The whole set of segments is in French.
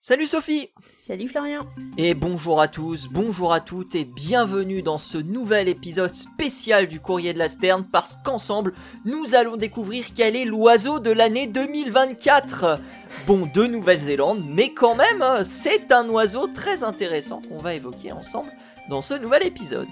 Salut Sophie! Salut Florian! Et bonjour à tous, bonjour à toutes et bienvenue dans ce nouvel épisode spécial du Courrier de la Sterne parce qu'ensemble, nous allons découvrir quel est l'oiseau de l'année 2024. Bon, de Nouvelle-Zélande, mais quand même, c'est un oiseau très intéressant qu'on va évoquer ensemble dans ce nouvel épisode.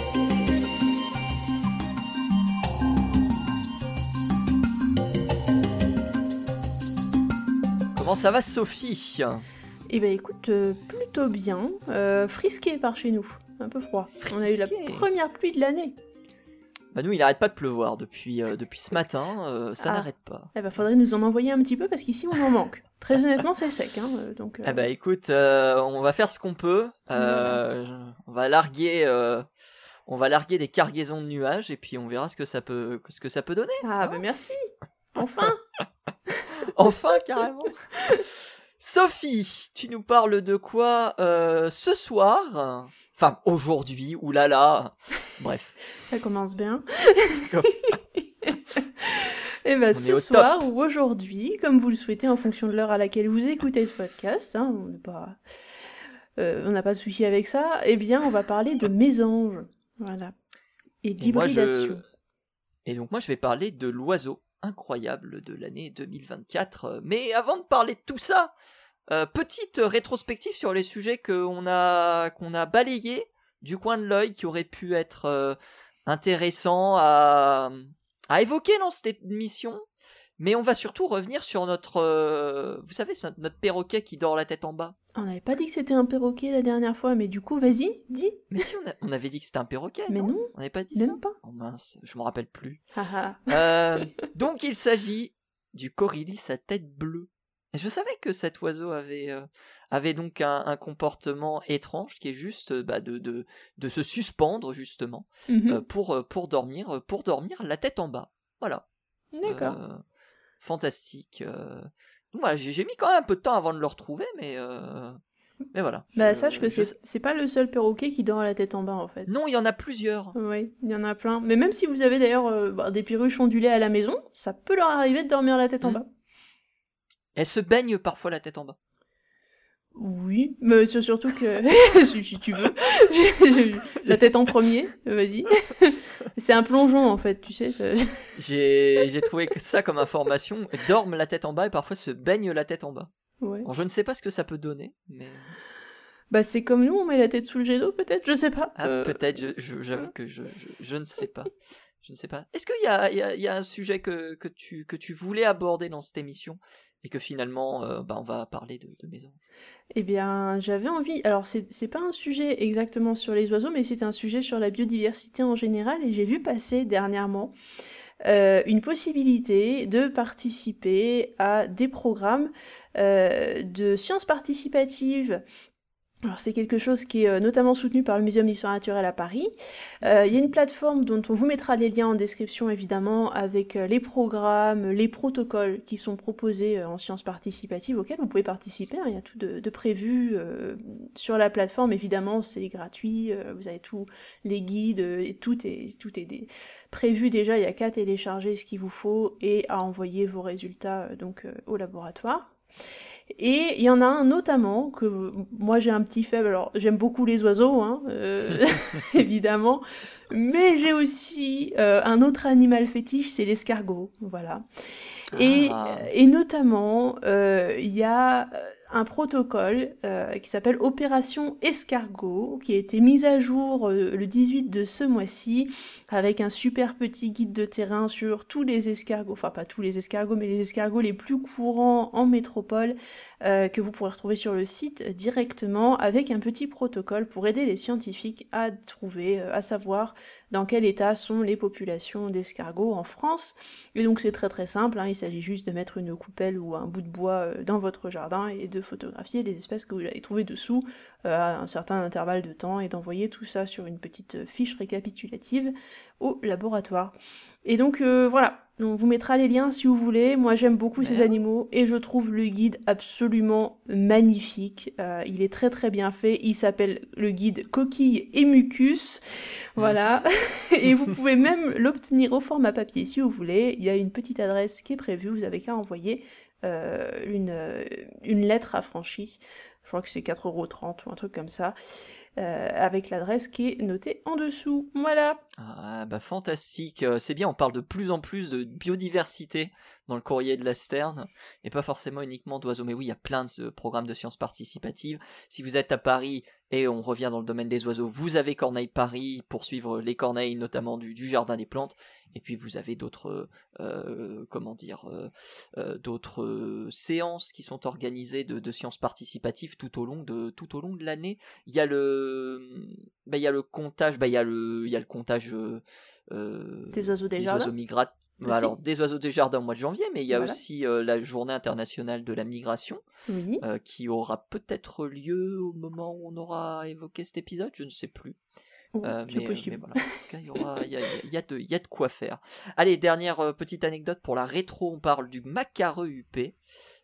Comment ça va Sophie? Eh ben écoute, plutôt bien, frisqué par chez nous, un peu froid. On a eu la première pluie de l'année. Bah nous il arrête pas de pleuvoir depuis ce matin, ça n'arrête pas. Eh ben faudrait nous en envoyer un petit peu parce qu'ici on en manque. Très honnêtement c'est sec, hein, donc... Eh bah écoute, on va faire ce qu'on peut, on va larguer des cargaisons de nuages et puis on verra ce que ça peut donner. Ah bah merci, enfin. Enfin carrément. Sophie, tu nous parles de quoi ce soir? Enfin, aujourd'hui, oulala. Bref. Ça commence bien. Et ben ce soir ou aujourd'hui, comme vous le souhaitez en fonction de l'heure à laquelle vous écoutez ce podcast, hein, on n'a pas de souci avec ça, eh bien on va parler de mésanges. Voilà. Et d'hybridation. Et donc moi je vais parler de l'oiseau incroyable de l'année 2024. Mais avant de parler de tout ça, petite rétrospective sur les sujets qu'on a balayés du coin de l'œil qui auraient pu être intéressants à évoquer dans cette émission. Mais on va surtout revenir sur notre... vous savez, notre perroquet qui dort la tête en bas. On n'avait pas dit que c'était un perroquet la dernière fois, mais du coup, vas-y, dis. Mais si, on avait dit que c'était un perroquet, mais non, on n'avait pas dit même ça. pas. Oh mince, je me rappelle plus. Donc il s'agit du corylis à tête bleue. Et je savais que cet oiseau avait donc un comportement étrange qui est juste de se suspendre justement pour dormir la tête en bas. Voilà. D'accord. Fantastique. Donc voilà, j'ai mis quand même un peu de temps avant de le retrouver, mais voilà. Bah sache que c'est pas le seul perroquet qui dort à la tête en bas en fait. Non, il y en a plusieurs. Oui, il y en a plein. Mais même si vous avez d'ailleurs des perruches ondulées à la maison, ça peut leur arriver de dormir la tête en bas. Elles se baignent parfois la tête en bas. Oui, mais c'est surtout que si tu veux, la tête en premier, vas-y. C'est un plongeon en fait, tu sais. J'ai trouvé que ça comme information. Elles dorment la tête en bas et parfois se baignent la tête en bas. Ouais. Alors, je ne sais pas ce que ça peut donner, mais... Bah c'est comme nous, on met la tête sous le jet d'eau peut-être, je sais pas. Peut-être, j'avoue que je ne sais pas. Je ne sais pas. Est-ce qu'il y a un sujet que tu voulais aborder dans cette émission et que finalement on va parler de mésanges? Eh bien j'avais envie, alors c'est pas un sujet exactement sur les oiseaux, mais c'est un sujet sur la biodiversité en général, et j'ai vu passer dernièrement une possibilité de participer à des programmes de sciences participatives. Alors c'est quelque chose qui est notamment soutenu par le Muséum d'Histoire Naturelle à Paris. Il y a une plateforme dont on vous mettra les liens en description évidemment, avec les programmes, les protocoles qui sont proposés en sciences participatives auxquels vous pouvez participer. Il y a tout de prévu sur la plateforme, évidemment c'est gratuit, vous avez tous les guides, et tout est prévu déjà, il y a qu'à télécharger ce qu'il vous faut et à envoyer vos résultats au laboratoire. Et il y en a un notamment que moi j'ai un petit faible, alors j'aime beaucoup les oiseaux, hein, évidemment, mais j'ai aussi un autre animal fétiche, c'est l'escargot, voilà. Et notamment, il y a un protocole qui s'appelle Opération Escargot, qui a été mis à jour le 18 de ce mois-ci, avec un super petit guide de terrain sur tous les escargots, enfin pas tous les escargots, mais les escargots les plus courants en métropole, que vous pourrez retrouver sur le site directement, avec un petit protocole pour aider les scientifiques à trouver, à savoir dans quel état sont les populations d'escargots en France. Et donc c'est très très simple, hein, il s'agit juste de mettre une coupelle ou un bout de bois dans votre jardin et de photographier les espèces que vous allez trouver dessous à un certain intervalle de temps, et d'envoyer tout ça sur une petite fiche récapitulative au laboratoire. Et donc voilà, on vous mettra les liens si vous voulez. Moi j'aime beaucoup ces animaux et je trouve le guide absolument magnifique. Il est très très bien fait, il s'appelle le guide Coquille et Mucus, voilà. Et vous pouvez même l'obtenir au format papier si vous voulez. Il y a une petite adresse qui est prévue, vous avez qu'à envoyer une lettre affranchie. Je crois que c'est 4,30 € ou un truc comme ça, avec l'adresse qui est notée en dessous. Voilà. Ah bah fantastique, c'est bien, on parle de plus en plus de biodiversité dans le courrier de la Sterne, et pas forcément uniquement d'oiseaux, mais oui, il y a plein de programmes de sciences participatives. Si vous êtes à Paris, et on revient dans le domaine des oiseaux, vous avez Corneille Paris pour suivre les corneilles, notamment du Jardin des Plantes, et puis vous avez d'autres, d'autres séances qui sont organisées de sciences participatives tout au long de l'année. Il y a il y a le comptage, il y a le comptage Des oiseaux des des jardins oiseaux migrateurs. aussi. Alors, des oiseaux des jardins au mois de janvier, mais il y a Voilà. aussi la journée internationale de la migration, Oui. qui aura peut-être lieu au moment où on aura évoqué cet épisode, je ne sais plus. C'est possible. Mais voilà, en tout cas, il y a de quoi faire. Allez, dernière petite anecdote pour la rétro, on parle du macareux huppé,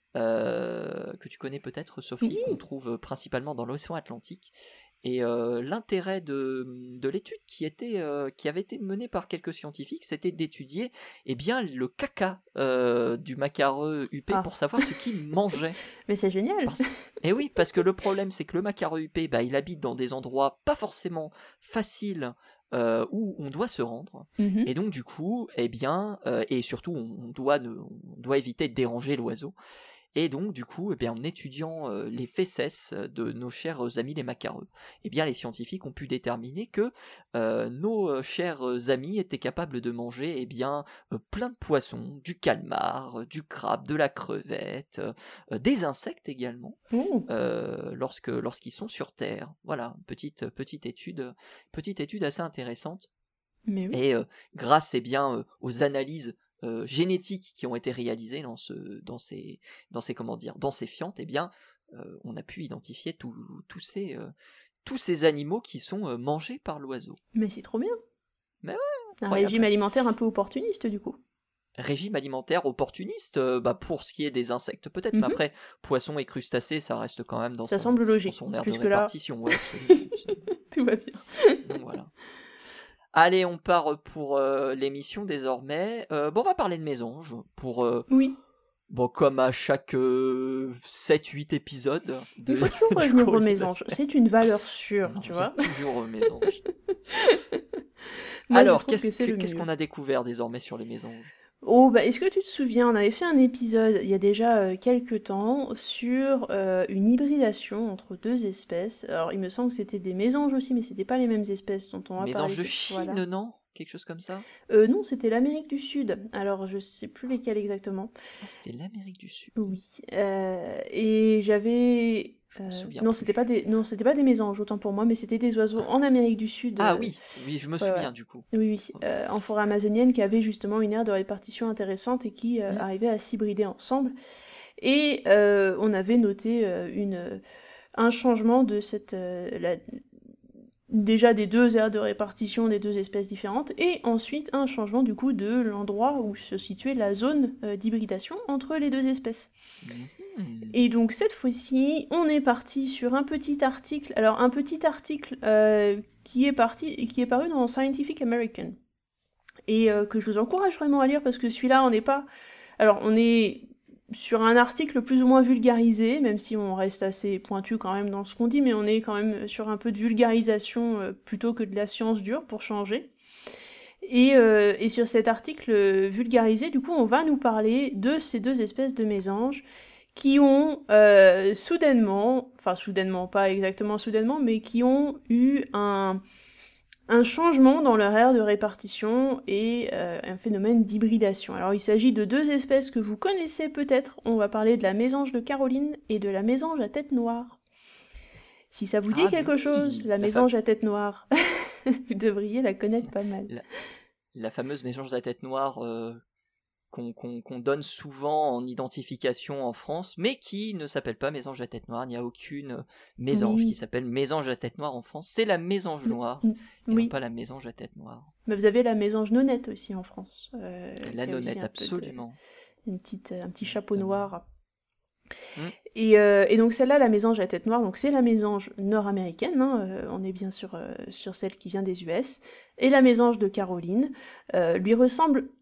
que tu connais peut-être, Sophie, Oui. qu'on trouve principalement dans l'océan Atlantique. Et l'intérêt de l'étude qui avait été menée par quelques scientifiques, c'était d'étudier le caca du macareux huppé pour savoir ce qu'il mangeait. Mais c'est génial. Et oui, parce que le problème, c'est que le macareux huppé, il habite dans des endroits pas forcément faciles où on doit se rendre. Mhm. Et donc du coup, et surtout, on doit éviter de déranger l'oiseau. Et donc, du coup, en étudiant les fesses de nos chers amis les macareux, les scientifiques ont pu déterminer que nos chers amis étaient capables de manger plein de poissons, du calmar, du crabe, de la crevette, des insectes également, lorsqu'ils sont sur Terre. Voilà, petite étude assez intéressante. Mais oui. Et grâce aux analyses génétiques qui ont été réalisées dans ces fientes, on a pu identifier tous ces animaux qui sont mangés par l'oiseau. Mais c'est trop bien. Mais ouais, Un incroyable. régime alimentaire un peu opportuniste du coup. Régime alimentaire opportuniste, pour ce qui est des insectes peut-être, mais après poissons et crustacés, ça reste quand même dans semble logique. son aire de Jusque-là. répartition. Ouais, absolument. Tout va bien. Donc voilà. Allez, on part pour l'émission désormais. On va parler de mésanges pour Oui. comme à chaque 7-8 épisodes. Il faut toujours revenir aux mésanges. C'est une valeur sûre, tu vois. Toujours aux mésanges. Moi, Alors, je trouve que c'est le qu'est-ce mieux. qu'on a découvert désormais sur les mésanges? Oh, est-ce que tu te souviens, on avait fait un épisode il y a déjà quelques temps sur une hybridation entre deux espèces. Alors, il me semble que c'était des mésanges aussi, mais c'était pas les mêmes espèces dont on va parler. Mésanges de Chine, non? Quelque chose comme ça? Non, c'était l'Amérique du Sud. Alors, je sais plus lesquels exactement. Ah, c'était l'Amérique du Sud. Oui. Et j'avais... non, c'était pas des mésanges, autant pour moi, mais c'était des oiseaux en Amérique du Sud. Ah oui, je me souviens du coup. Oui, en forêt amazonienne, qui avaient justement une aire de répartition intéressante et qui arrivaient à s'hybrider ensemble. Et on avait noté un changement de déjà des deux aires de répartition des deux espèces différentes, et ensuite un changement du coup de l'endroit où se situait la zone d'hybridation entre les deux espèces. Et donc cette fois-ci, on est parti sur un petit article. Alors un petit article qui est paru dans Scientific American et que je vous encourage vraiment à lire parce que celui-là, on est sur un article plus ou moins vulgarisé, même si on reste assez pointu quand même dans ce qu'on dit, mais on est quand même sur un peu de vulgarisation plutôt que de la science dure pour changer. Et sur cet article vulgarisé, du coup, on va nous parler de ces deux espèces de mésanges qui ont soudainement, pas exactement soudainement, mais qui ont eu un changement dans leur aire de répartition et un phénomène d'hybridation. Alors il s'agit de deux espèces que vous connaissez peut-être, on va parler de la mésange de Caroline et de la mésange à tête noire. Si ça vous dit quelque chose, la mésange à tête noire, vous devriez la connaître pas mal. La fameuse mésange à tête noire qu'on donne souvent en identification en France, mais qui ne s'appelle pas mésange à tête noire. Il n'y a aucune mésange qui s'appelle mésange à tête noire en France. C'est la mésange noire, et non pas la mésange à tête noire. Mais vous avez la mésange nonnette aussi en France. La nonnette, absolument. Un petit chapeau noir. Et donc celle-là, la mésange à tête noire, donc c'est la mésange nord-américaine, on est bien sur celle qui vient des US, et la mésange de Caroline lui ressemble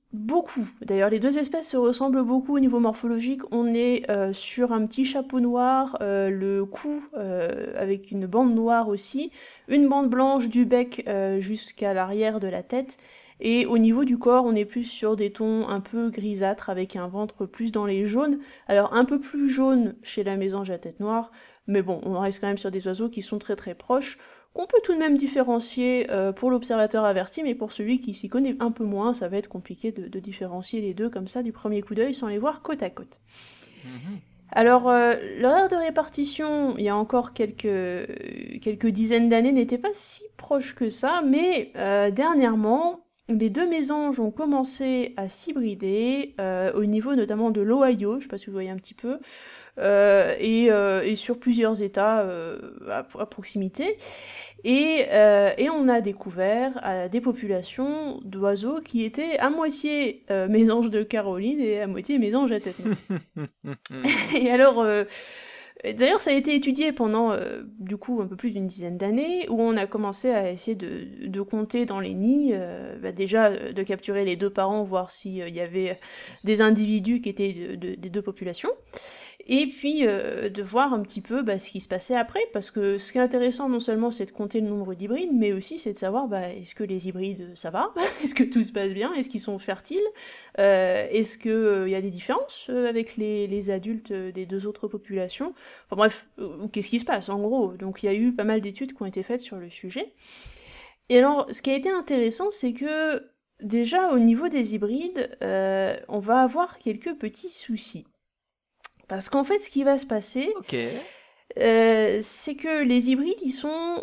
beaucoup. D'ailleurs, les deux espèces se ressemblent beaucoup au niveau morphologique. On est sur un petit chapeau noir, le cou avec une bande noire aussi, une bande blanche du bec jusqu'à l'arrière de la tête. Et au niveau du corps, on est plus sur des tons un peu grisâtres avec un ventre plus dans les jaunes. Alors un peu plus jaune chez la mésange à tête noire, mais bon, on reste quand même sur des oiseaux qui sont très très proches, qu'on peut tout de même différencier pour l'observateur averti, mais pour celui qui s'y connaît un peu moins, ça va être compliqué de différencier les deux comme ça du premier coup d'œil sans les voir côte à côte. Alors, l'horaire de répartition, il y a encore quelques dizaines d'années, n'était pas si proche que ça, mais dernièrement, les deux mésanges ont commencé à s'hybrider, au niveau notamment de l'Ohio, je ne sais pas si vous voyez un petit peu, et sur plusieurs États à proximité. Et on a découvert des populations d'oiseaux qui étaient à moitié mésanges de Caroline et à moitié mésanges à tête noire. Et alors, d'ailleurs, ça a été étudié pendant, du coup, un peu plus d'une dizaine d'années, où on a commencé à essayer de compter dans les nids, déjà de capturer les deux parents, voir s'il y avait des individus qui étaient des deux populations, et puis de voir un petit peu ce qui se passait après, parce que ce qui est intéressant non seulement c'est de compter le nombre d'hybrides, mais aussi c'est de savoir est-ce que les hybrides ça va, est-ce que tout se passe bien, est-ce qu'ils sont fertiles, est-ce qu'il y a des différences avec les adultes des deux autres populations, enfin bref, qu'est-ce qui se passe en gros. Donc il y a eu pas mal d'études qui ont été faites sur le sujet. Et alors ce qui a été intéressant, c'est que déjà au niveau des hybrides, on va avoir quelques petits soucis. Parce qu'en fait, ce qui va se passer, c'est que les hybrides, ils sont...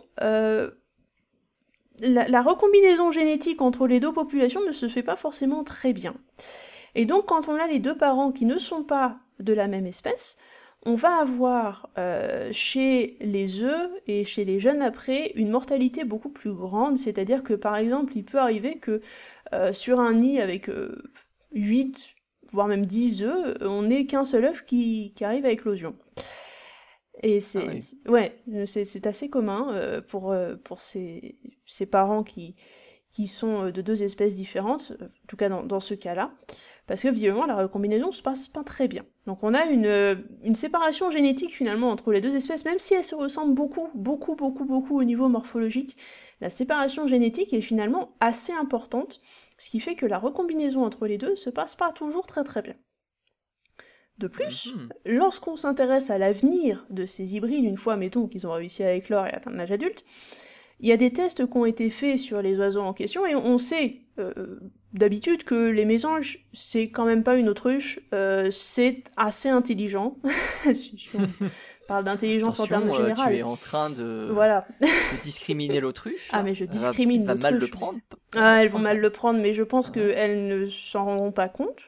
la recombinaison génétique entre les deux populations ne se fait pas forcément très bien. Et donc, quand on a les deux parents qui ne sont pas de la même espèce, on va avoir chez les œufs et chez les jeunes après une mortalité beaucoup plus grande. C'est-à-dire que, par exemple, il peut arriver que sur un nid avec 8... voire même 10 œufs, on n'est qu'un seul œuf qui arrive à éclosion. Et c'est assez commun pour ces parents qui sont de deux espèces différentes, en tout cas dans ce cas-là, parce que visiblement la recombinaison ne se passe pas très bien. Donc on a une séparation génétique finalement entre les deux espèces, même si elles se ressemblent beaucoup au niveau morphologique, la séparation génétique est finalement assez importante, ce qui fait que la recombinaison entre les deux se passe pas toujours très très bien. De plus, lorsqu'on s'intéresse à l'avenir de ces hybrides, une fois, mettons, qu'ils ont réussi à éclore et à atteindre l'âge adulte, il y a des tests qui ont été faits sur les oiseaux en question, et on sait d'habitude que les mésanges, c'est quand même pas une autruche, c'est assez intelligent. Si on parle d'intelligence en termes généraux. Tu es en train de discriminer l'autruche. Ah, mais je discrimine l'autruche. Elle va mal le prendre. Ah, elles vont mal le prendre, mais je pense qu'elles ne s'en rendront pas compte.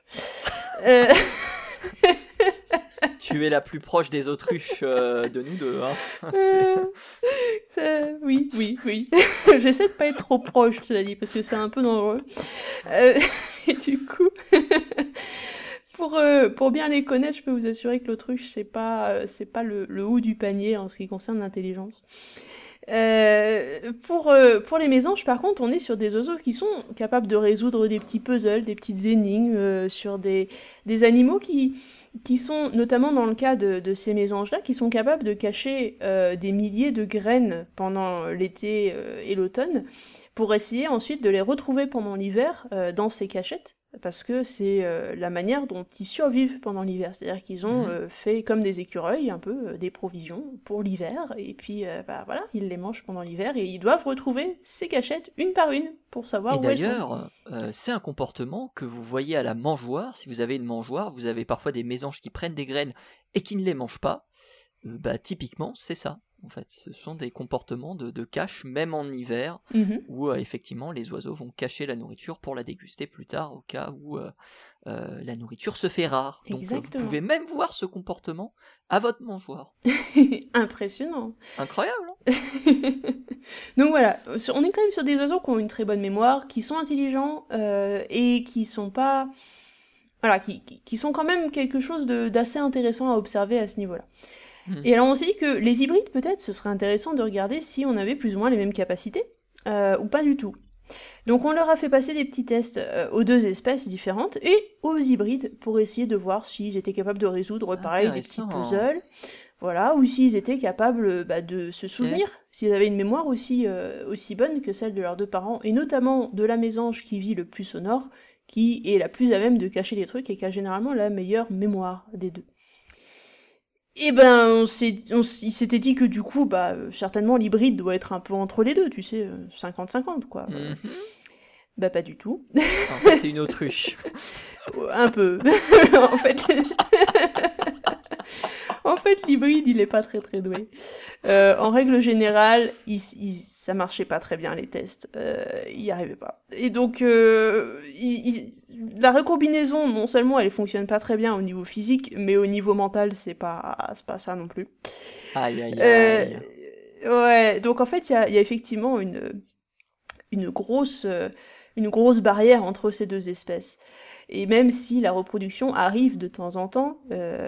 Tu es la plus proche des autruches de nous deux. Hein. Oui. J'essaie de pas être trop proche, cela dit, parce que c'est un peu dangereux. Et du coup, pour bien les connaître, je peux vous assurer que l'autruche, c'est pas le haut du panier en ce qui concerne l'intelligence. Pour les mésanges, par contre, on est sur des oiseaux qui sont capables de résoudre des petits puzzles, des petites énigmes, sur des animaux qui sont, notamment dans le cas de ces mésanges-là, qui sont capables de cacher des milliers de graines pendant l'été et l'automne, pour essayer ensuite de les retrouver pendant l'hiver dans ces cachettes, parce que c'est la manière dont ils survivent pendant l'hiver. C'est-à-dire qu'ils ont fait comme des écureuils, un peu des provisions pour l'hiver, et puis voilà, ils les mangent pendant l'hiver, et ils doivent retrouver ces cachettes une par une pour savoir où elles sont. Et d'ailleurs, c'est un comportement que vous voyez à la mangeoire. Si vous avez une mangeoire, vous avez parfois des mésanges qui prennent des graines et qui ne les mangent pas. Typiquement, c'est ça. En fait, ce sont des comportements de cache, même en hiver, où effectivement les oiseaux vont cacher la nourriture pour la déguster plus tard, au cas où la nourriture se fait rare. Donc vous pouvez même voir ce comportement à votre mangeoire. Impressionnant. Incroyable. Donc voilà, on est quand même sur des oiseaux qui ont une très bonne mémoire, qui sont intelligents et qui sont pas... Voilà, qui sont quand même quelque chose d'assez intéressant à observer à ce niveau-là. Et alors on s'est dit que les hybrides, peut-être, ce serait intéressant de regarder si on avait plus ou moins les mêmes capacités, ou pas du tout. Donc on leur a fait passer des petits tests aux 2 espèces différentes et aux hybrides pour essayer de voir s'ils étaient capables de résoudre, pareil, des petits Intéressant. puzzles, voilà, ou s'ils étaient capables de se Ok. souvenir, s'ils avaient une mémoire aussi bonne que celle de leurs 2 parents, et notamment de la mésange qui vit le plus au nord, qui est la plus à même de cacher des trucs et qui a généralement la meilleure mémoire des 2. Et ben, il s'était dit que du coup, certainement l'hybride doit être un peu entre les deux, tu sais, 50-50, quoi. Mhm. Bah pas du tout. En fait, c'est une autruche. Un peu. en fait, en fait, l'hybride, il est pas très très doué. En règle générale, ça marchait pas très bien les tests. Il y arrivait pas. Et donc, la recombinaison, non seulement elle fonctionne pas très bien au niveau physique, mais au niveau mental, c'est pas ça non plus. Aïe, aïe, Euh, aïe. ouais, donc en fait, il y a effectivement une grosse barrière entre ces 2 espèces. Et même si la reproduction arrive de temps en temps,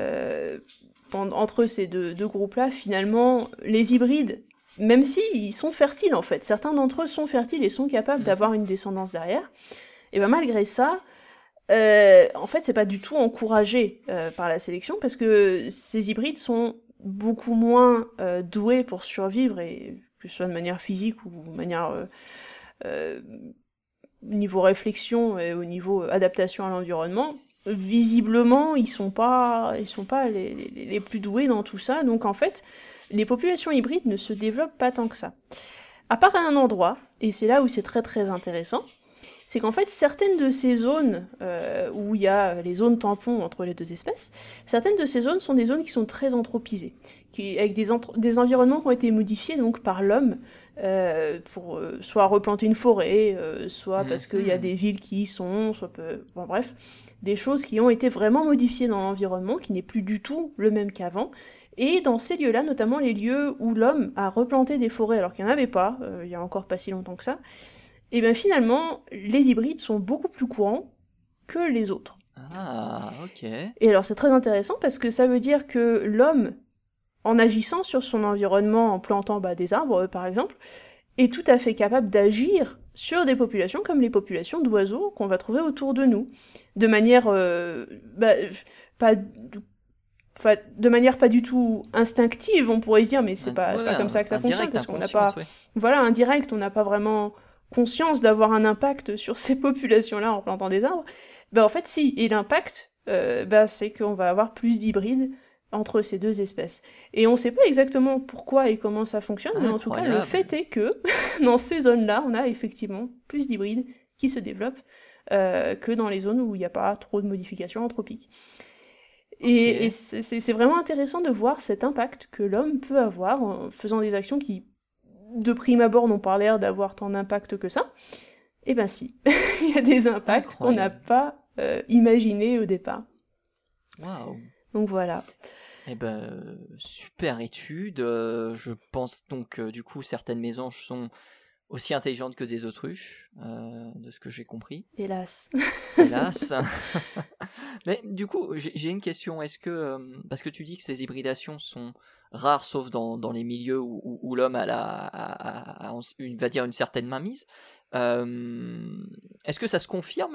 entre ces deux groupes-là, finalement, les hybrides, même s'ils sont fertiles en fait, certains d'entre eux sont fertiles et sont capables Mhm. d'avoir une descendance derrière, et bien malgré ça, en fait, c'est pas du tout encouragé par la sélection parce que ces hybrides sont beaucoup moins doués pour survivre, et que ce soit de manière physique ou de manière euh, niveau réflexion et au niveau adaptation à l'environnement. Visiblement, ils sont pas les plus doués dans tout ça, donc en fait, les populations hybrides ne se développent pas tant que ça. À part à un endroit, et c'est là où c'est très très intéressant, c'est qu'en fait, certaines de ces zones où il y a les zones tampons entre les 2 espèces, certaines de ces zones sont des zones qui sont très anthropisées, avec des environnements qui ont été modifiés donc par l'homme pour soit replanter une forêt, soit parce qu'il y a Mhm. des villes qui y sont, bon bref, des choses qui ont été vraiment modifiées dans l'environnement, qui n'est plus du tout le même qu'avant. Et dans ces lieux-là, notamment les lieux où l'homme a replanté des forêts alors qu'il n'y en avait pas, il y a encore pas si longtemps que ça, et bien finalement, les hybrides sont beaucoup plus courants que les autres. Ah, ok. Et alors c'est très intéressant parce que ça veut dire que l'homme, en agissant sur son environnement, en plantant des arbres par exemple, est tout à fait capable d'agir sur des populations comme les populations d'oiseaux qu'on va trouver autour de nous, de manière pas de manière pas du tout instinctive, on pourrait se dire, mais c'est Ouais, pas comme ça que ça fonctionne, indirect, parce qu'on n'a pas, inconsciente, ouais. voilà, indirect, on n'a pas vraiment conscience d'avoir un impact sur ces populations-là en plantant des arbres. En fait, si, et l'impact, c'est qu'on va avoir plus d'hybrides entre ces 2 espèces. Et on ne sait pas exactement pourquoi et comment ça fonctionne, mais en tout cas, le Incroyable. fait est que dans ces zones-là, on a effectivement plus d'hybrides qui se développent que dans les zones où il n'y a pas trop de modifications anthropiques. Et Ok. c'est vraiment intéressant de voir cet impact que l'homme peut avoir en faisant des actions qui, de prime abord, n'ont pas l'air d'avoir tant d'impact que ça. Eh ben si, il y a des impacts qu'on n'a Incroyable. pas imaginés au départ. Waouh. Donc voilà. Eh ben, super étude. Je pense donc, du coup, certaines mésanges sont aussi intelligentes que des autruches, de ce que j'ai compris. Hélas. Hélas. Mais du coup, j'ai une question. Est-ce que, parce que tu dis que ces hybridations sont rares, sauf dans les milieux où l'homme va dire une certaine mainmise, est-ce que ça se confirme,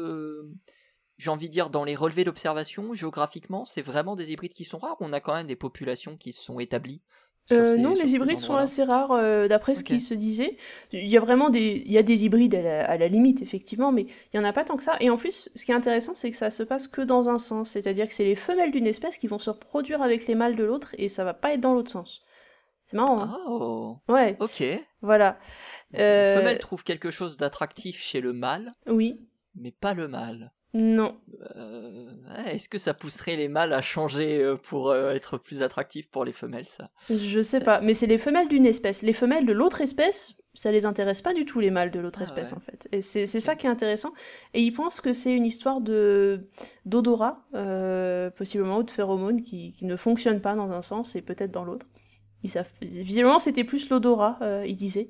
j'ai envie de dire, dans les relevés d'observation, géographiquement, c'est vraiment des hybrides qui sont rares ou on a quand même des populations qui se sont établies Non, sur les ces hybrides sont endroits-là? assez rares, d'après ce Ok. qu'il se disait. Il y a vraiment il y a des hybrides à la limite, effectivement, mais il y en a pas tant que ça. Et en plus, ce qui est intéressant, c'est que ça se passe que dans un sens. C'est-à-dire que c'est les femelles d'une espèce qui vont se reproduire avec les mâles de l'autre, et ça va pas être dans l'autre sens. C'est marrant, hein? Oh, Ouais, ok. voilà. Donc une Euh, femelle trouve quelque chose d'attractif chez le mâle, oui, mais pas le mâle. non. Est-ce que ça pousserait les mâles à changer pour être plus attractifs pour les femelles, ça? Je sais pas, Peut-être. mais c'est les femelles d'une espèce. Les femelles de l'autre espèce, ça les intéresse pas du tout, les mâles de l'autre Ah espèce, ouais, en fait. Et c'est ça ok. qui est intéressant. Et ils pensent que c'est une histoire d'odorat, possiblement, ou de phéromones qui ne fonctionnent pas dans un sens et peut-être dans l'autre. Visiblement, c'était plus l'odorat, ils disaient.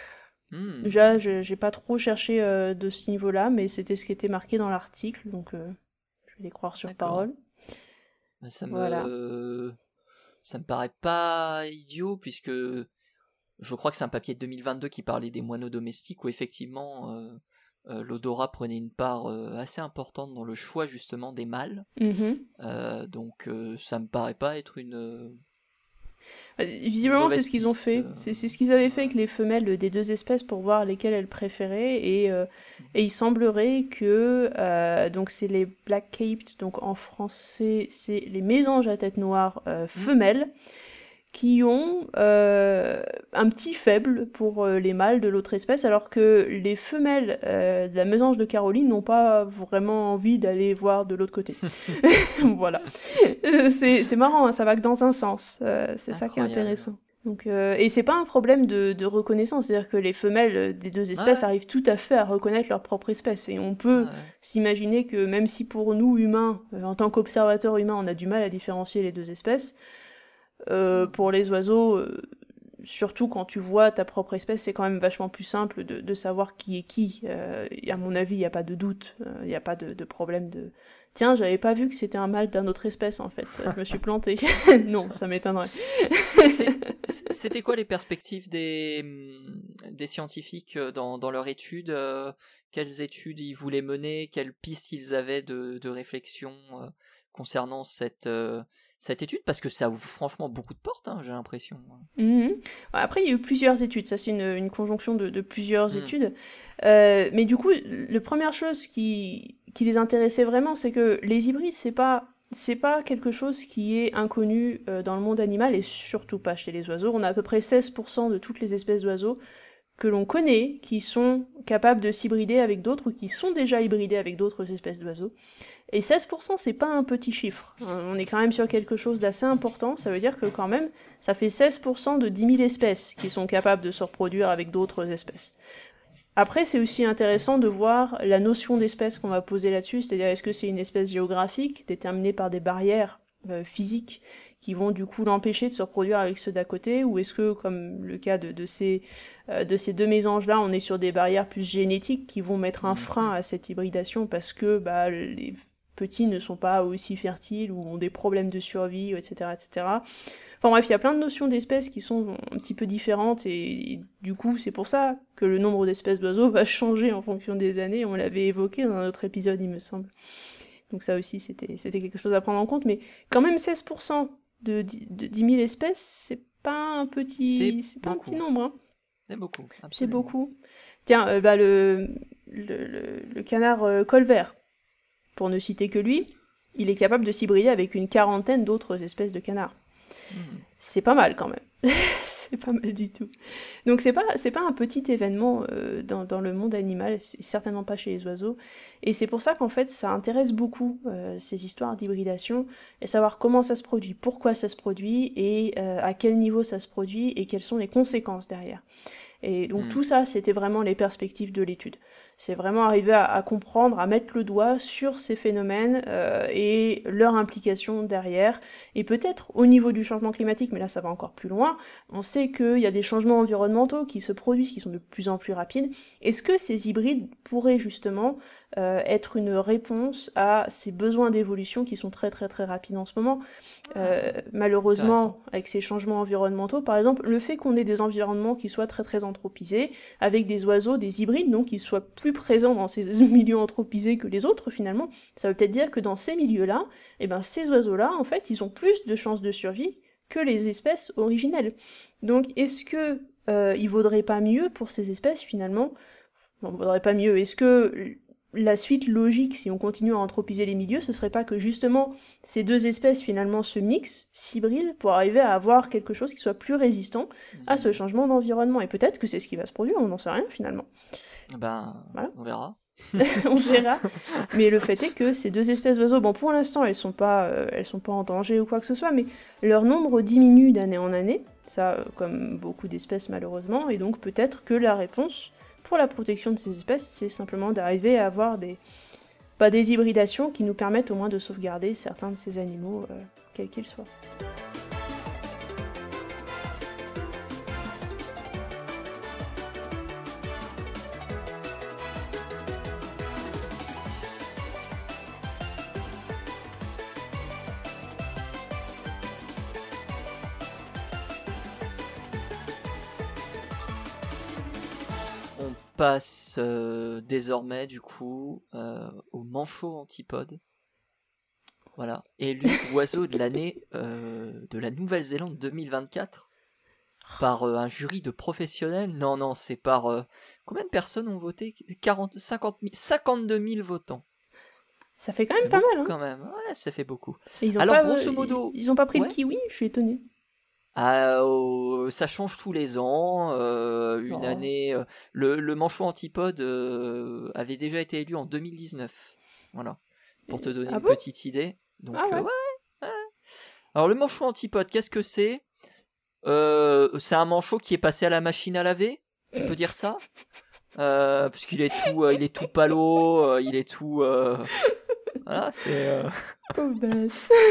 Déjà, Hmm, j'ai pas trop cherché de ce niveau-là, mais c'était ce qui était marqué dans l'article, donc je vais les croire sur d'accord. parole. Ça Voilà. me... ça me paraît pas idiot, puisque je crois que c'est un papier de 2022 qui parlait des moineaux domestiques, où effectivement l'odorat prenait une part assez importante dans le choix justement des mâles. Donc ça me paraît pas être une visiblement c'est ce qu'ils ont piste, fait, c'est ce qu'ils avaient fait avec les femelles des deux espèces pour voir lesquelles elles préféraient, et il semblerait que donc c'est les black caped, donc en français c'est les mésanges à tête noire femelles, qui ont un petit faible pour les mâles de l'autre espèce, alors que les femelles de la mésange de Caroline n'ont pas vraiment envie d'aller voir de l'autre côté. Voilà. C'est marrant, hein, ça va que dans un sens. C'est ça qui est intéressant. Donc, et c'est pas un problème de reconnaissance, c'est-à-dire que les femelles des deux espèces arrivent tout à fait à reconnaître leur propre espèce, et on peut s'imaginer que même si pour nous humains, en tant qu'observateurs humains, on a du mal à différencier les deux espèces, pour les oiseaux, surtout quand tu vois ta propre espèce, c'est quand même vachement plus simple de savoir qui est qui. À mon avis, il n'y a pas de doute, il n'y a pas de problème de... Tiens, j'avais pas vu que c'était un mâle d'une autre espèce, en fait, je me suis plantée. Non, ça m'étonnerait. C'était quoi les perspectives des scientifiques dans leur étude, quelles études ils voulaient mener, quelles pistes ils avaient de réflexion concernant cette étude, parce que ça ouvre franchement beaucoup de portes, hein, j'ai l'impression. Après, il y a eu plusieurs études, ça c'est une conjonction de plusieurs études. Mais du coup, la première chose qui les intéressait vraiment, c'est que les hybrides, c'est pas quelque chose qui est inconnu dans le monde animal, et surtout pas chez les oiseaux. On a à peu près 16% de toutes les espèces d'oiseaux que l'on connaît qui sont capables de s'hybrider avec d'autres, ou qui sont déjà hybridés avec d'autres espèces d'oiseaux. Et 16%, c'est pas un petit chiffre. On est quand même sur quelque chose d'assez important. Ça veut dire que quand même, ça fait 16% de 10 000 espèces qui sont capables de se reproduire avec d'autres espèces. Après, c'est aussi intéressant de voir la notion d'espèce qu'on va poser là-dessus, c'est-à-dire est-ce que c'est une espèce géographique déterminée par des barrières physiques qui vont du coup l'empêcher de se reproduire avec ceux d'à côté, ou est-ce que, comme le cas de ces deux mésanges-là, on est sur des barrières plus génétiques qui vont mettre un frein à cette hybridation parce que les petits ne sont pas aussi fertiles ou ont des problèmes de survie, etc., etc. Enfin bref, il y a plein de notions d'espèces qui sont un petit peu différentes, et du coup, c'est pour ça que le nombre d'espèces d'oiseaux va changer en fonction des années. On l'avait évoqué dans un autre épisode, il me semble. Donc ça aussi, c'était quelque chose à prendre en compte, mais quand même 16% de 10 000 espèces, c'est pas un petit nombre. Hein. C'est beaucoup, absolument. C'est beaucoup. Tiens, le canard colvert, pour ne citer que lui, il est capable de s'hybrider avec une quarantaine d'autres espèces de canards. C'est pas mal quand même. C'est pas mal du tout. Donc c'est pas un petit événement dans le monde animal, c'est certainement pas chez les oiseaux. Et c'est pour ça qu'en fait ça intéresse beaucoup ces histoires d'hybridation, et savoir comment ça se produit, pourquoi ça se produit, et à quel niveau ça se produit, et quelles sont les conséquences derrière. Et donc tout ça, c'était vraiment les perspectives de l'étude. C'est vraiment arriver à comprendre, à mettre le doigt sur ces phénomènes et leur implication derrière. Et peut-être au niveau du changement climatique, mais là ça va encore plus loin, on sait qu'il y a des changements environnementaux qui se produisent, qui sont de plus en plus rapides. Est-ce que ces hybrides pourraient justement être une réponse à ces besoins d'évolution qui sont très très très rapides en ce moment. Malheureusement, avec ces changements environnementaux, par exemple, le fait qu'on ait des environnements qui soient très très anthropisés, avec des oiseaux, des hybrides, donc qui soient plus présents dans ces milieux anthropisés que les autres finalement, ça veut peut-être dire que dans ces milieux-là, ces oiseaux-là, en fait, ils ont plus de chances de survie que les espèces originelles. Donc, est-ce que il vaudrait pas mieux pour ces espèces finalement? Non, il vaudrait pas mieux. Est-ce que la suite logique, si on continue à anthropiser les milieux, ce serait pas que justement ces deux espèces finalement se mixent, s'hybrident, pour arriver à avoir quelque chose qui soit plus résistant à ce changement d'environnement? Et peut-être que c'est ce qui va se produire, on n'en sait rien finalement. Voilà. On verra. On verra. Mais le fait est que ces deux espèces d'oiseaux, bon, pour l'instant, elles sont pas en danger ou quoi que ce soit, mais leur nombre diminue d'année en année, ça, comme beaucoup d'espèces malheureusement, et donc peut-être que la réponse pour la protection de ces espèces, c'est simplement d'arriver à avoir des hybridations qui nous permettent au moins de sauvegarder certains de ces animaux, quels qu'ils soient. passe désormais du coup au manchot antipode. Voilà, élu oiseau de l'année de la Nouvelle-Zélande 2024 par un jury de professionnels. Non, c'est par... combien de personnes ont voté 52 000 votants. Ça fait quand même pas mal, hein. Quand même, ouais, ça fait beaucoup. Et ils ont Alors, pas, grosso modo... Ils ont pas pris ouais. le kiwi, je suis étonnée. Ça change tous les ans. Une année... le manchot antipode avait déjà été élu en 2019. Voilà, pour te donner une petite idée. Donc, ouais. Alors, le manchot antipode, qu'est-ce que c'est ? C'est un manchot qui est passé à la machine à laver, on peut dire ça, parce qu'il est tout palo, il est tout, voilà, c'est. Pauvre bête.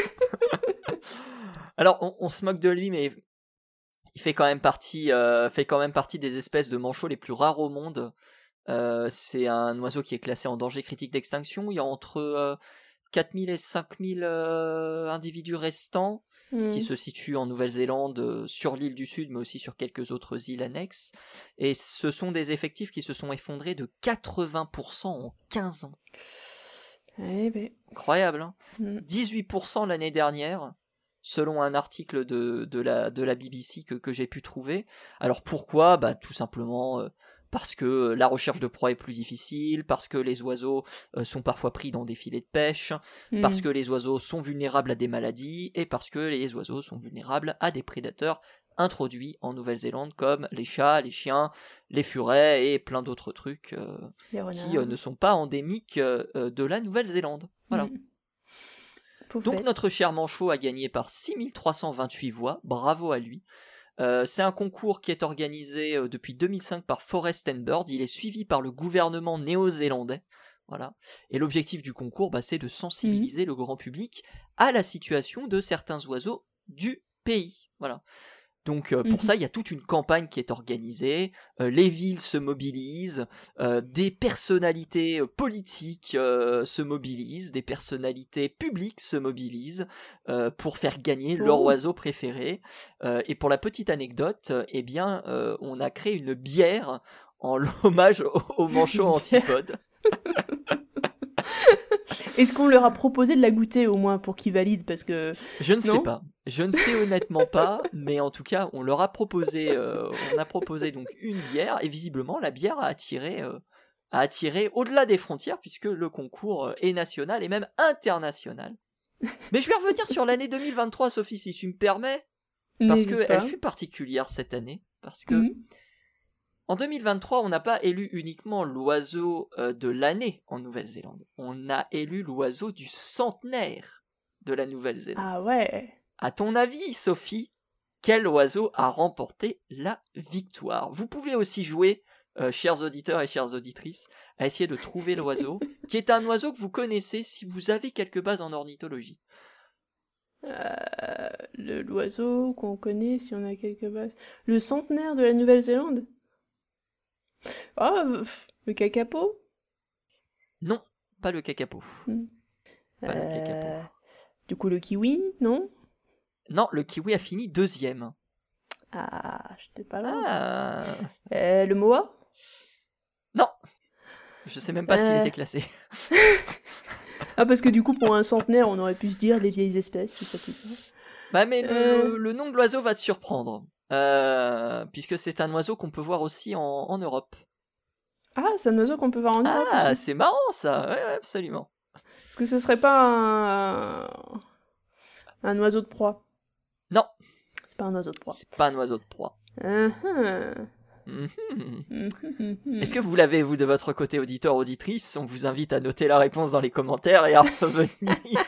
Alors, on se moque de lui, mais il fait quand même partie des espèces de manchots les plus rares au monde. C'est un oiseau qui est classé en danger critique d'extinction. Il y a entre 4000 et 5000 individus restants qui se situent en Nouvelle-Zélande, sur l'île du Sud, mais aussi sur quelques autres îles annexes. Et ce sont des effectifs qui se sont effondrés de 80% en 15 ans. Eh ben. Incroyable, hein. 18% l'année dernière, selon un article de la BBC que j'ai pu trouver. Alors pourquoi ? Tout simplement... parce que la recherche de proie est plus difficile, parce que les oiseaux sont parfois pris dans des filets de pêche, parce que les oiseaux sont vulnérables à des maladies, et parce que les oiseaux sont vulnérables à des prédateurs introduits en Nouvelle-Zélande, comme les chats, les chiens, les furets, et plein d'autres trucs qui ne sont pas endémiques de la Nouvelle-Zélande. Voilà. Donc notre cher manchot a gagné par 6328 voix, bravo à lui. C'est un concours qui est organisé depuis 2005 par Forest and Bird. Il est suivi par le gouvernement néo-zélandais. Voilà. Et l'objectif du concours, c'est de sensibiliser le grand public à la situation de certains oiseaux du pays. Voilà. Donc pour ça, il y a toute une campagne qui est organisée, les villes se mobilisent, des personnalités politiques se mobilisent, des personnalités publiques se mobilisent pour faire gagner leur oiseau préféré. Et pour la petite anecdote, on a créé une bière en hommage au manchot antipode. Est-ce qu'on leur a proposé de la goûter au moins pour qu'ils valident, parce que... Je ne sais pas. Je ne sais honnêtement pas, mais en tout cas, on leur a proposé, donc une bière, et visiblement, la bière a attiré au-delà des frontières, puisque le concours est national et même international. Mais je vais revenir sur l'année 2023, Sophie, si tu me permets, parce qu'elle fut particulière cette année, parce que... En 2023, on n'a pas élu uniquement l'oiseau de l'année en Nouvelle-Zélande. On a élu l'oiseau du centenaire de la Nouvelle-Zélande. Ah ouais. À ton avis, Sophie, quel oiseau a remporté la victoire ? Vous pouvez aussi jouer, chers auditeurs et chères auditrices, à essayer de trouver l'oiseau, qui est un oiseau que vous connaissez si vous avez quelques bases en ornithologie. L'oiseau qu'on connaît si on a quelques bases. Le centenaire de la Nouvelle-Zélande ? Oh, le kakapo ? Non, pas le kakapo. Pas le kakapo. Du coup, le kiwi, non ? Non, le kiwi a fini 2e. Ah, j'étais pas là. Le moa ? Non, je sais même pas s'il était classé. Ah, parce que du coup, pour un centenaire, on aurait pu se dire les vieilles espèces, tout ça. Mais le nom de l'oiseau va te surprendre. Puisque c'est un oiseau qu'on peut voir aussi en Europe. Ah, c'est un oiseau qu'on peut voir en Europe aussi. Ah, c'est marrant ça, ouais, absolument. Est-ce que ce serait pas un oiseau de proie ? Non. C'est pas un oiseau de proie. C'est pas un oiseau de proie. Est-ce que vous l'avez, vous, de votre côté, auditeur, auditrice ? On vous invite à noter la réponse dans les commentaires et à revenir.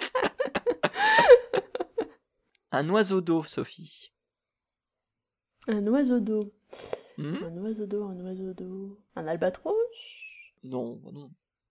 Un oiseau d'eau, Sophie. Un oiseau d'eau. Un oiseau d'eau. Un albatros ? Non. Non ?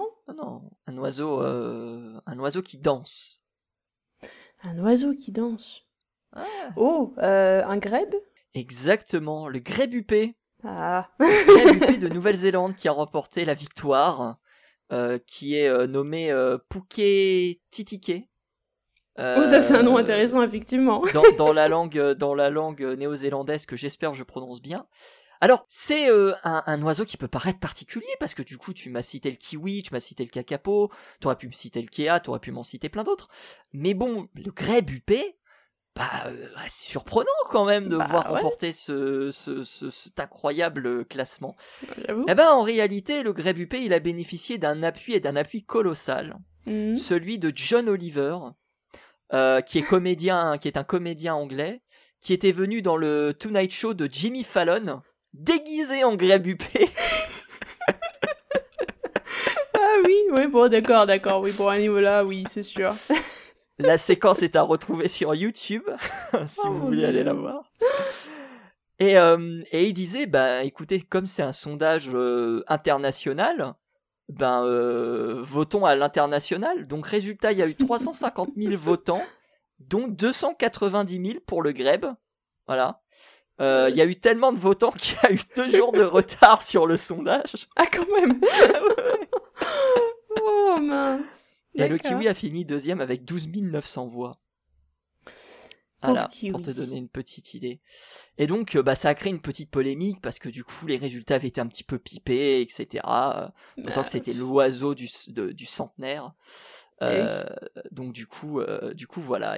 Non. Un oiseau qui danse. Un oiseau qui danse. Ah. Oh, un grèbe ? Exactement, le grébupé. Ah. Le grébupé de Nouvelle-Zélande qui a remporté la victoire, qui est nommé Puketitike. Ça c'est un nom intéressant, effectivement. dans la langue néo-zélandaise que j'espère je prononce bien. Alors, c'est un oiseau qui peut paraître particulier, parce que du coup, tu m'as cité le kiwi, tu m'as cité le kakapo, t'aurais pu me citer le kea, t'aurais pu m'en citer plein d'autres. Mais bon, le grèbe huppé, c'est surprenant quand même de voir remporter cet incroyable classement. J'avoue. Eh ben, en réalité, le grèbe huppé, il a bénéficié d'un appui colossal, celui de John Oliver, qui est un comédien anglais, qui était venu dans le Tonight Show de Jimmy Fallon, déguisé en grèbe huppé. Ah oui, bon, d'accord, oui, pour un niveau là, oui, c'est sûr. La séquence est à retrouver sur YouTube, si vous voulez aller la voir. Et il disait, écoutez, comme c'est un sondage international, votons à l'international. Donc résultat, il y a eu 350 000 votants, dont 290 000 pour le grèbe. Voilà. Il y a eu tellement de votants qu'il y a eu 2 jours de retard sur le sondage. Ah, quand même. Oh mince. Et le kiwi a fini 2e avec 12 900 voix. Voilà, pour te donner une petite idée. Et donc, ça a créé une petite polémique, parce que du coup, les résultats avaient été un petit peu pipés, etc. Autant que c'était l'oiseau du centenaire. Donc du coup, voilà,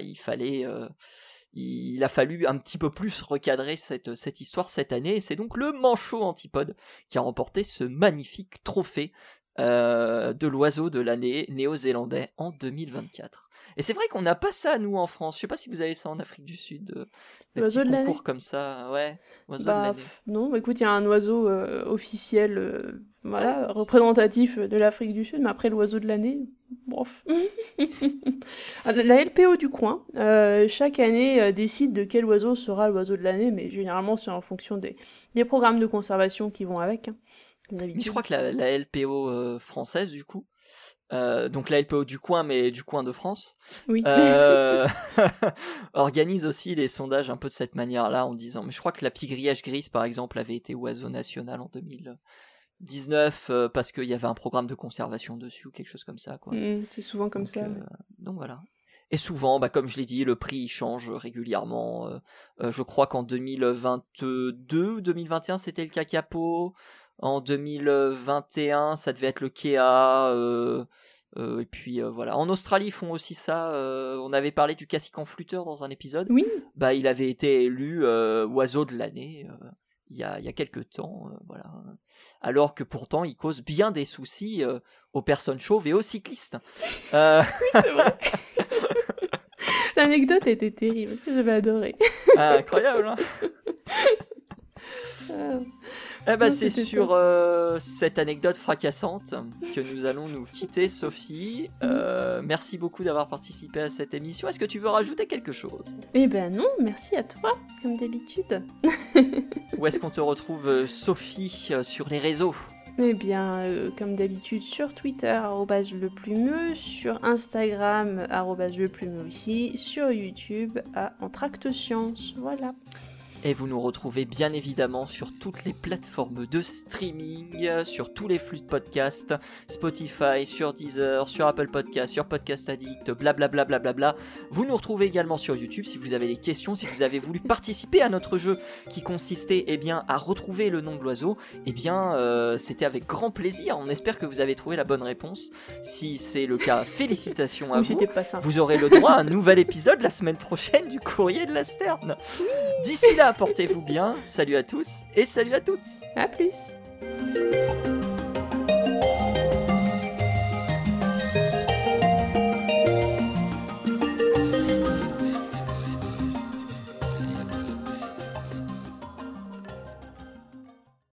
il a fallu un petit peu plus recadrer cette histoire cette année. Et c'est donc le manchot antipode qui a remporté ce magnifique trophée de l'oiseau de l'année néo-zélandais en 2024. Et c'est vrai qu'on n'a pas ça, nous, en France. Je sais pas si vous avez ça en Afrique du Sud. Des petits concours comme ça. Ouais, oiseau de l'année. Non, écoute, il y a un oiseau officiel, représentatif de l'Afrique du Sud, mais après l'oiseau de l'année, bof. La LPO du coin, chaque année, décide de quel oiseau sera l'oiseau de l'année, mais généralement, c'est en fonction des programmes de conservation qui vont avec, comme d'habitude. Mais je crois que la LPO française, du coup, donc la LPO du coin, mais du coin de France, oui. organise aussi les sondages un peu de cette manière-là, en disant, mais je crois que la pie-grièche grise, par exemple, avait été oiseau national en 2019, parce qu'il y avait un programme de conservation dessus, ou quelque chose comme ça, quoi. C'est souvent comme ça. Donc voilà. Et souvent, comme je l'ai dit, le prix change régulièrement. Je crois qu'en 2022 ou 2021, c'était le kakapo. En 2021, ça devait être le kea. Et puis voilà. En Australie, ils font aussi ça. On avait parlé du cassican flûteur dans un épisode. Oui. Il avait été élu oiseau de l'année il y a quelques temps. Voilà. Alors que pourtant, il cause bien des soucis aux personnes chauves et aux cyclistes. Oui, c'est vrai. L'anecdote était terrible. J'avais adoré. Incroyable, hein. C'est sur cette anecdote fracassante que nous allons nous quitter, Sophie. Merci beaucoup d'avoir participé à cette émission. Est-ce que tu veux rajouter quelque chose ? Eh ben non, merci à toi, comme d'habitude. Où est-ce qu'on te retrouve, Sophie, sur les réseaux ? Eh bien, comme d'habitude, sur Twitter, @leplumeux, sur Instagram, @leplumeux aussi, sur YouTube, à Entracte Science, voilà. Et vous nous retrouvez bien évidemment sur toutes les plateformes de streaming, sur tous les flux de podcasts, Spotify, sur Deezer, sur Apple Podcasts, sur Podcast Addict, blablabla. Vous nous retrouvez également sur YouTube si vous avez des questions, si vous avez voulu participer à notre jeu qui consistait à retrouver le nom de l'oiseau. C'était avec grand plaisir. On espère que vous avez trouvé la bonne réponse. Si c'est le cas, félicitations à vous. Vous aurez le droit à un nouvel épisode la semaine prochaine du Courrier de la Sterne. D'ici là, portez-vous bien, salut à tous et salut à toutes. À plus.